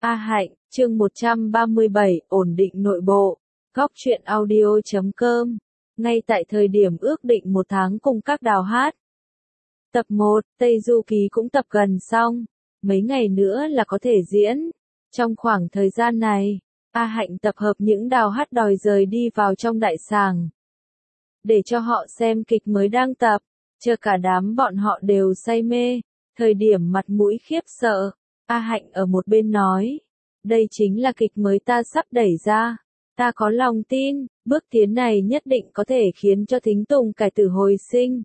A Hạnh, chương 137, ổn định nội bộ. Góc truyện audio.com. Ngay tại thời điểm ước định 1 tháng cùng các đào hát. Tập 1, Tây Du Ký cũng tập gần xong. Mấy ngày nữa là có thể diễn. Trong khoảng thời gian này, A Hạnh tập hợp những đào hát đòi rời đi vào trong đại sàng. Để cho họ xem kịch mới đang tập. Chờ cả đám bọn họ đều say mê. Thời điểm mặt mũi khiếp sợ. A Hạnh ở một bên nói, đây chính là kịch mới ta sắp đẩy ra. Ta có lòng tin, bước tiến này nhất định có thể khiến cho Thính Tùng cải tử hồi sinh.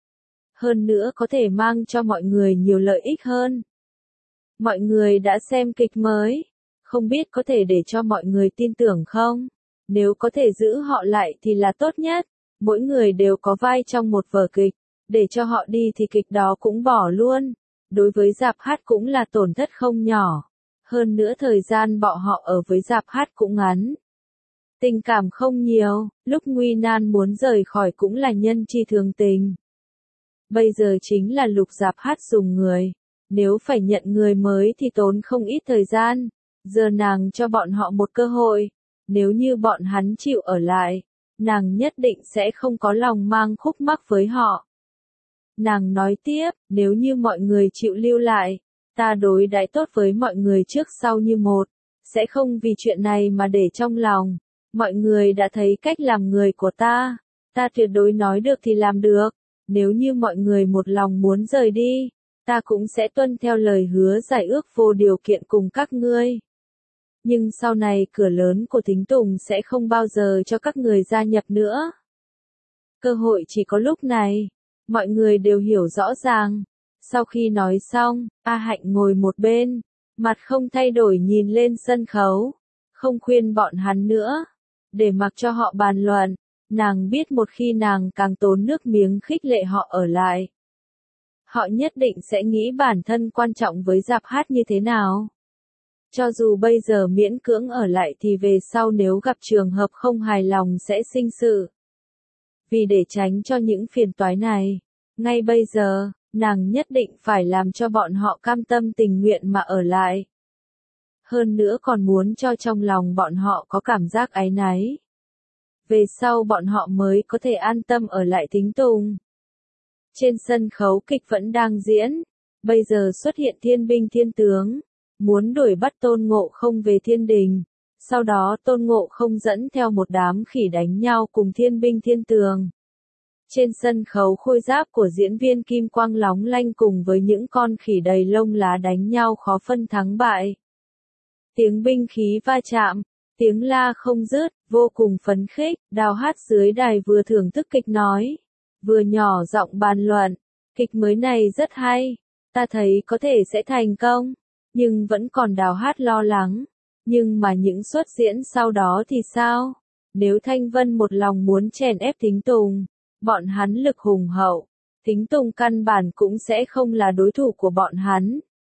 Hơn nữa có thể mang cho mọi người nhiều lợi ích hơn. Mọi người đã xem kịch mới, không biết có thể để cho mọi người tin tưởng không? Nếu có thể giữ họ lại thì là tốt nhất. Mỗi người đều có vai trong một vở kịch, để cho họ đi thì kịch đó cũng bỏ luôn. Đối với rạp hát cũng là tổn thất không nhỏ. Hơn nữa thời gian bọn họ ở với rạp hát cũng ngắn. Tình cảm không nhiều, lúc nguy nan muốn rời khỏi cũng là nhân chi thường tình. Bây giờ chính là lúc rạp hát dùng người. Nếu phải nhận người mới thì tốn không ít thời gian. Giờ nàng cho bọn họ một cơ hội. Nếu như bọn hắn chịu ở lại, nàng nhất định sẽ không có lòng mang khúc mắc với họ. Nàng nói tiếp, nếu như mọi người chịu lưu lại, ta đối đãi tốt với mọi người trước sau như một, sẽ không vì chuyện này mà để trong lòng. Mọi người đã thấy cách làm người của ta tuyệt đối nói được thì làm được. Nếu như mọi người một lòng muốn rời đi, ta cũng sẽ tuân theo lời hứa giải ước vô điều kiện cùng các ngươi. Nhưng sau này cửa lớn của Thính Tùng sẽ không bao giờ cho các người gia nhập nữa. Cơ hội chỉ có lúc này. Mọi người đều hiểu rõ ràng. Sau khi nói xong, A Hạnh ngồi một bên, mặt không thay đổi nhìn lên sân khấu, không khuyên bọn hắn nữa, để mặc cho họ bàn luận. Nàng biết một khi nàng càng tốn nước miếng khích lệ họ ở lại, họ nhất định sẽ nghĩ bản thân quan trọng với rạp hát như thế nào. Cho dù bây giờ miễn cưỡng ở lại thì về sau nếu gặp trường hợp không hài lòng sẽ sinh sự. Vì để tránh cho những phiền toái này, ngay bây giờ, nàng nhất định phải làm cho bọn họ cam tâm tình nguyện mà ở lại. Hơn nữa còn muốn cho trong lòng bọn họ có cảm giác áy náy. Về sau bọn họ mới có thể an tâm ở lại Thính Tùng. Trên sân khấu kịch vẫn đang diễn, bây giờ xuất hiện thiên binh thiên tướng, muốn đuổi bắt Tôn Ngộ Không về thiên đình. Sau đó Tôn Ngộ Không dẫn theo một đám khỉ đánh nhau cùng thiên binh thiên tướng. Trên sân khấu khôi giáp của diễn viên kim quang lóng lanh cùng với những con khỉ đầy lông lá đánh nhau khó phân thắng bại. Tiếng binh khí va chạm, tiếng la không dứt, vô cùng phấn khích. Đào hát dưới đài vừa thưởng thức kịch nói, vừa nhỏ giọng bàn luận, kịch mới này rất hay, ta thấy có thể sẽ thành công, nhưng vẫn còn đào hát lo lắng. Nhưng mà những suất diễn sau đó thì sao? Nếu Thanh Vân một lòng muốn chèn ép Thính Tùng, bọn hắn lực hùng hậu, Thính Tùng căn bản cũng sẽ không là đối thủ của bọn hắn.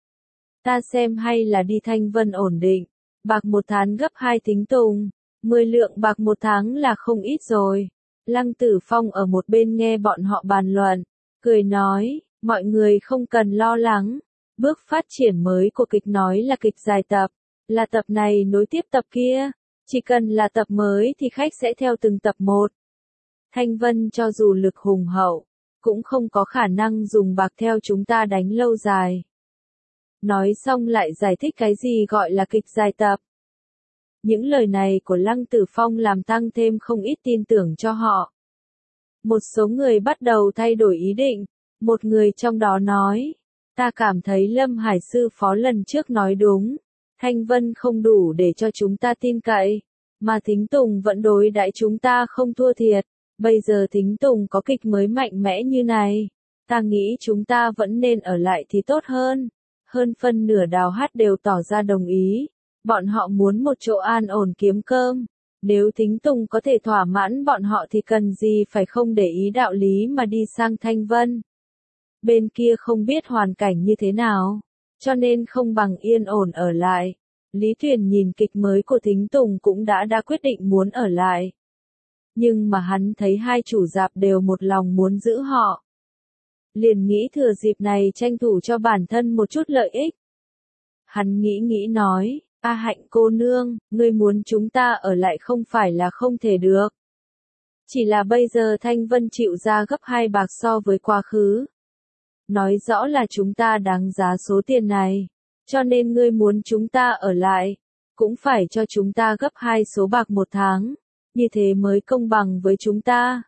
Ta xem hay là đi Thanh Vân ổn định, bạc 1 tháng gấp 2 Thính Tùng, 10 lượng bạc 1 tháng là không ít rồi. Lăng Tử Phong ở một bên nghe bọn họ bàn luận, cười nói, mọi người không cần lo lắng, bước phát triển mới của kịch nói là kịch dài tập, là tập này nối tiếp tập kia, chỉ cần là tập mới thì khách sẽ theo từng tập một. Thanh Vân cho dù lực hùng hậu, cũng không có khả năng dùng bạc theo chúng ta đánh lâu dài. Nói xong lại giải thích cái gì gọi là kịch dài tập. Những lời này của Lăng Tử Phong làm tăng thêm không ít tin tưởng cho họ. Một số người bắt đầu thay đổi ý định, một người trong đó nói, ta cảm thấy Lâm Hải sư phó lần trước nói đúng, Thanh Vân không đủ để cho chúng ta tin cậy, mà Thính Tùng vẫn đối đãi chúng ta không thua thiệt. Bây giờ Thính Tùng có kịch mới mạnh mẽ như này, ta nghĩ chúng ta vẫn nên ở lại thì tốt hơn. Hơn phân nửa đào hát đều tỏ ra đồng ý, bọn họ muốn một chỗ an ổn kiếm cơm. Nếu Thính Tùng có thể thỏa mãn bọn họ thì cần gì phải không để ý đạo lý mà đi sang Thanh Vân. Bên kia không biết hoàn cảnh như thế nào, cho nên không bằng yên ổn ở lại. Lý Tuyền nhìn kịch mới của Thính Tùng cũng đã quyết định muốn ở lại. Nhưng mà hắn thấy hai chủ rạp đều một lòng muốn giữ họ. Liền nghĩ thừa dịp này tranh thủ cho bản thân một chút lợi ích. Hắn nghĩ nói, A Hạnh cô nương, ngươi muốn chúng ta ở lại không phải là không thể được. Chỉ là bây giờ Thanh Vân chịu ra gấp 2 bạc so với quá khứ. Nói rõ là chúng ta đáng giá số tiền này. Cho nên ngươi muốn chúng ta ở lại, cũng phải cho chúng ta gấp 2 số bạc một tháng. Như thế mới công bằng với chúng ta.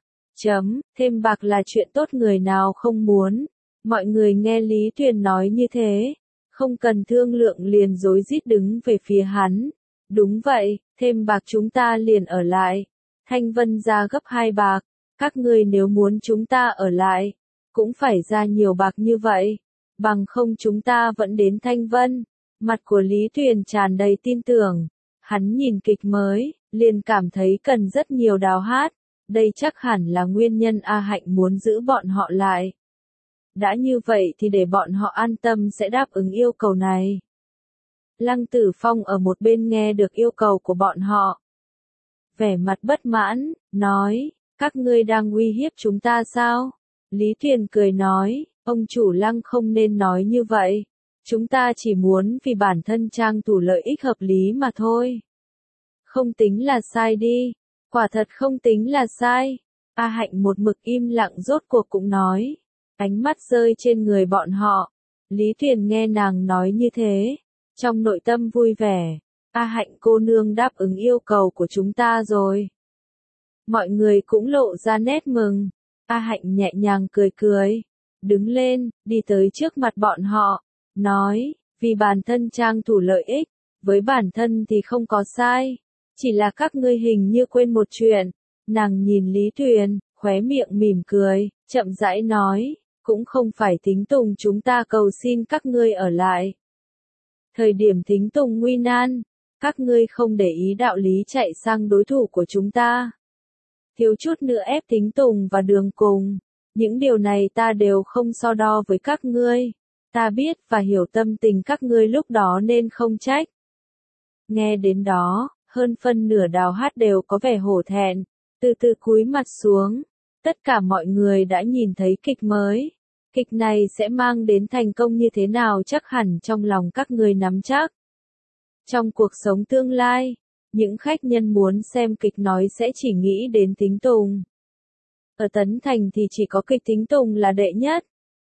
Thêm bạc là chuyện tốt người nào không muốn. Mọi người nghe Lý Tuyền nói như thế. Không cần thương lượng liền rối rít đứng về phía hắn. Đúng vậy, thêm bạc chúng ta liền ở lại. Thanh Vân ra gấp 2 bạc. Các ngươi nếu muốn chúng ta ở lại, cũng phải ra nhiều bạc như vậy. Bằng không chúng ta vẫn đến Thanh Vân. Mặt của Lý Tuyền tràn đầy tin tưởng. Hắn nhìn kịch mới, liền cảm thấy cần rất nhiều đào hát. Đây chắc hẳn là nguyên nhân A Hạnh muốn giữ bọn họ lại. Đã như vậy thì để bọn họ an tâm sẽ đáp ứng yêu cầu này. Lăng Tử Phong ở một bên nghe được yêu cầu của bọn họ. Vẻ mặt bất mãn, nói, các ngươi đang uy hiếp chúng ta sao? Lý Tuyền cười nói, ông chủ Lăng không nên nói như vậy. Chúng ta chỉ muốn vì bản thân trang thủ lợi ích hợp lý mà thôi. Không tính là sai đi. Quả thật không tính là sai. A Hạnh một mực im lặng rốt cuộc cũng nói. Ánh mắt rơi trên người bọn họ. Lý Tuyền nghe nàng nói như thế. Trong nội tâm vui vẻ. A Hạnh cô nương đáp ứng yêu cầu của chúng ta rồi. Mọi người cũng lộ ra nét mừng. A Hạnh nhẹ nhàng cười cười. Đứng lên, đi tới trước mặt bọn họ. Nói, vì bản thân trang thủ lợi ích. Với bản thân thì không có sai. Chỉ là các ngươi hình như quên một chuyện. Nàng nhìn Lý Tuyền, khóe miệng mỉm cười, chậm rãi nói, cũng không phải thính tùng chúng ta cầu xin các ngươi ở lại. Thời điểm thính tùng nguy nan, các ngươi không để ý đạo lý chạy sang đối thủ của chúng ta. Thiếu chút nữa ép thính tùng và đường cùng. Những điều này ta đều không so đo với các ngươi. Ta biết và hiểu tâm tình các ngươi lúc đó nên không trách. Nghe đến đó, hơn phân nửa đào hát đều có vẻ hổ thẹn, từ từ cúi mặt xuống. Tất cả mọi người đã nhìn thấy kịch mới. Kịch này sẽ mang đến thành công như thế nào chắc hẳn trong lòng các người nắm chắc. Trong cuộc sống tương lai, những khách nhân muốn xem kịch nói sẽ chỉ nghĩ đến Thính Tùng. Ở Tấn Thành thì chỉ có kịch Thính Tùng là đệ nhất.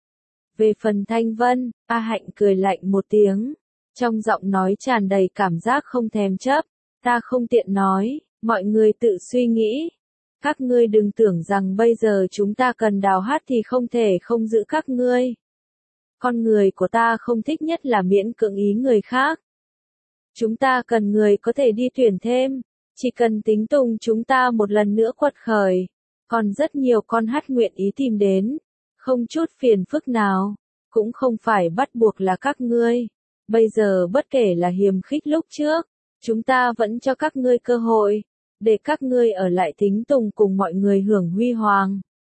Về phần Thanh Vân, A Hạnh cười lạnh một tiếng. Trong giọng nói tràn đầy cảm giác không thèm chấp. Ta không tiện nói, mọi người tự suy nghĩ. Các ngươi đừng tưởng rằng bây giờ chúng ta cần đào hát thì không thể không giữ các ngươi. Con người của ta không thích nhất là miễn cưỡng ý người khác. Chúng ta cần người có thể đi tuyển thêm. Chỉ cần Tính Tùng chúng ta một lần nữa quật khởi. Còn rất nhiều con hát nguyện ý tìm đến. Không chút phiền phức nào. Cũng không phải bắt buộc là các ngươi. Bây giờ bất kể là hiềm khích lúc trước. Chúng ta vẫn cho các ngươi cơ hội, để các ngươi ở lại Thính Tùng cùng mọi người hưởng huy hoàng.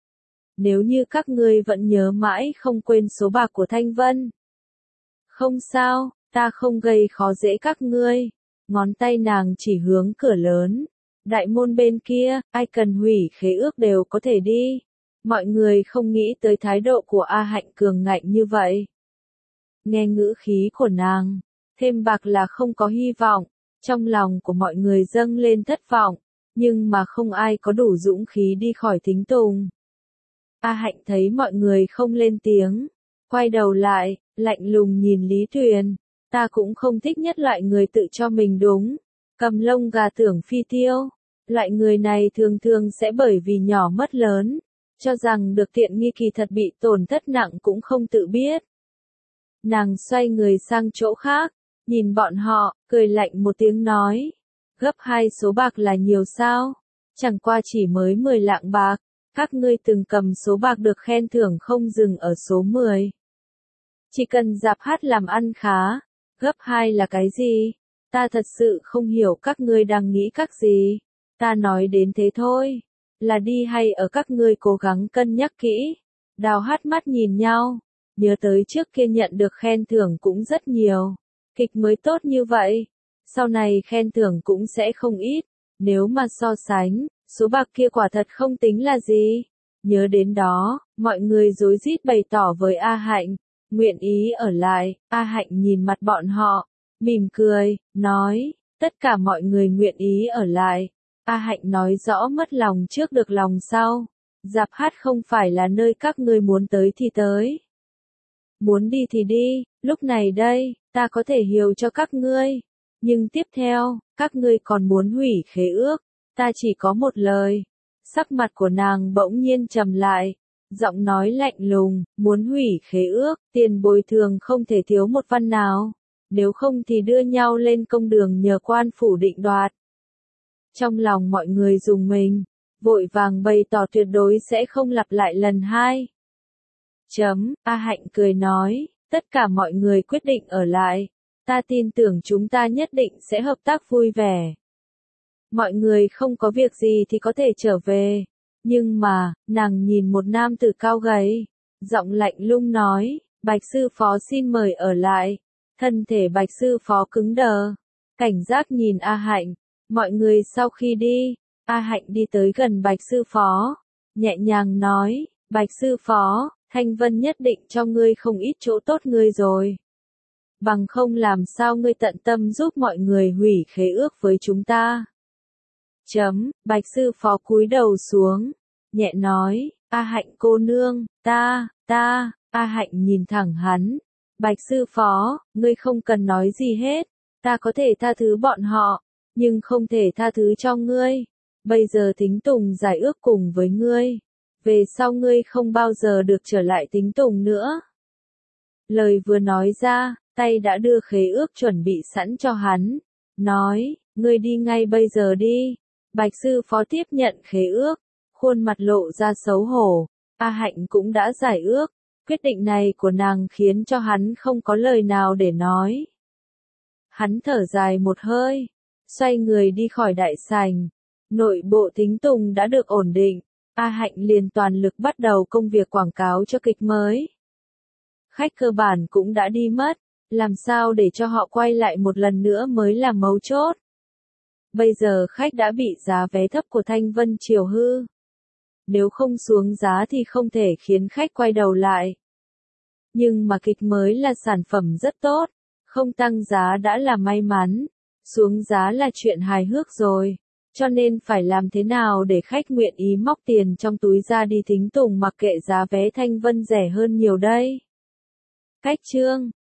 Nếu như các ngươi vẫn nhớ mãi không quên số bạc của Thanh Vân. Không sao, ta không gây khó dễ các ngươi. Ngón tay nàng chỉ hướng cửa lớn. Đại môn bên kia, ai cần hủy khế ước đều có thể đi. Mọi người không nghĩ tới thái độ của A Hạnh cường ngạnh như vậy. Nghe ngữ khí của nàng, thêm bạc là không có hy vọng. Trong lòng của mọi người dâng lên thất vọng, nhưng mà không ai có đủ dũng khí đi khỏi Thính Tùng. A Hạnh thấy mọi người không lên tiếng, quay đầu lại, lạnh lùng nhìn Lý Tuyền. Ta cũng không thích nhất loại người tự cho mình đúng, cầm lông gà tưởng phi tiêu. Loại người này thường thường sẽ bởi vì nhỏ mất lớn, cho rằng được tiện nghi kỳ thật bị tổn thất nặng cũng không tự biết. Nàng xoay người sang chỗ khác. Nhìn bọn họ, cười lạnh một tiếng nói. Gấp 2 số bạc là nhiều sao? Chẳng qua chỉ mới 10 lạng bạc. Các ngươi từng cầm số bạc được khen thưởng không dừng ở số 10. Chỉ cần dạp hát làm ăn khá. Gấp 2 là cái gì? Ta thật sự không hiểu các ngươi đang nghĩ các gì. Ta nói đến thế thôi. Là đi hay ở các ngươi cố gắng cân nhắc kỹ. Đào hát mắt nhìn nhau. Nhớ tới trước kia nhận được khen thưởng cũng rất nhiều. Kịch mới tốt như vậy, sau này khen thưởng cũng sẽ không ít, nếu mà so sánh, số bạc kia quả thật không tính là gì. Nhớ đến đó, mọi người rối rít bày tỏ với A Hạnh, nguyện ý ở lại. A Hạnh nhìn mặt bọn họ, mỉm cười, nói, tất cả mọi người nguyện ý ở lại. A Hạnh nói rõ mất lòng trước được lòng sau. Rạp hát không phải là nơi các ngươi muốn tới thì tới. Muốn đi thì đi, lúc này đây, ta có thể hiểu cho các ngươi. Nhưng tiếp theo, các ngươi còn muốn hủy khế ước, ta chỉ có một lời. Sắc mặt của nàng bỗng nhiên trầm lại, giọng nói lạnh lùng, muốn hủy khế ước, tiền bồi thường không thể thiếu một văn nào, nếu không thì đưa nhau lên công đường nhờ quan phủ định đoạt. Trong lòng mọi người rùng mình, vội vàng bày tỏ tuyệt đối sẽ không lặp lại lần hai. A Hạnh cười nói, tất cả mọi người quyết định ở lại, ta tin tưởng chúng ta nhất định sẽ hợp tác vui vẻ. Mọi người không có việc gì thì có thể trở về, nhưng mà, nàng nhìn một nam tử cao gầy, giọng lạnh lùng nói, Bạch sư phó xin mời ở lại. Thân thể Bạch sư phó cứng đờ, cảnh giác nhìn A Hạnh. Mọi người sau khi đi, A Hạnh đi tới gần Bạch sư phó, nhẹ nhàng nói, Bạch sư phó, Thanh Vân nhất định cho ngươi không ít chỗ tốt ngươi rồi. Bằng không làm sao ngươi tận tâm giúp mọi người hủy khế ước với chúng ta. Bạch sư phó cúi đầu xuống, nhẹ nói, A Hạnh cô nương, A Hạnh nhìn thẳng hắn. Bạch sư phó, ngươi không cần nói gì hết, ta có thể tha thứ bọn họ, nhưng không thể tha thứ cho ngươi. Bây giờ Tính Tùng giải ước cùng với ngươi, về sau ngươi không bao giờ được trở lại Tính Tùng nữa. Lời vừa nói ra, tay đã đưa khế ước chuẩn bị sẵn cho hắn, nói, ngươi đi ngay bây giờ đi. Bạch sư phó tiếp nhận khế ước, khuôn mặt lộ ra xấu hổ. A Hạnh cũng đã giải ước, quyết định này của nàng khiến cho hắn không có lời nào để nói. Hắn thở dài một hơi, xoay người đi khỏi đại sảnh. Nội bộ Tính Tùng đã được ổn định, A Hạnh liền toàn lực bắt đầu công việc quảng cáo cho kịch mới. Khách cơ bản cũng đã đi mất, làm sao để cho họ quay lại một lần nữa mới là mấu chốt. Bây giờ khách đã bị giá vé thấp của Thanh Vân chiều hư. Nếu không xuống giá thì không thể khiến khách quay đầu lại. Nhưng mà kịch mới là sản phẩm rất tốt, không tăng giá đã là may mắn, xuống giá là chuyện hài hước rồi. Cho nên phải làm thế nào để khách nguyện ý móc tiền trong túi ra đi Tính Tùng mặc kệ giá vé Thanh Vân rẻ hơn nhiều đây. Cách chương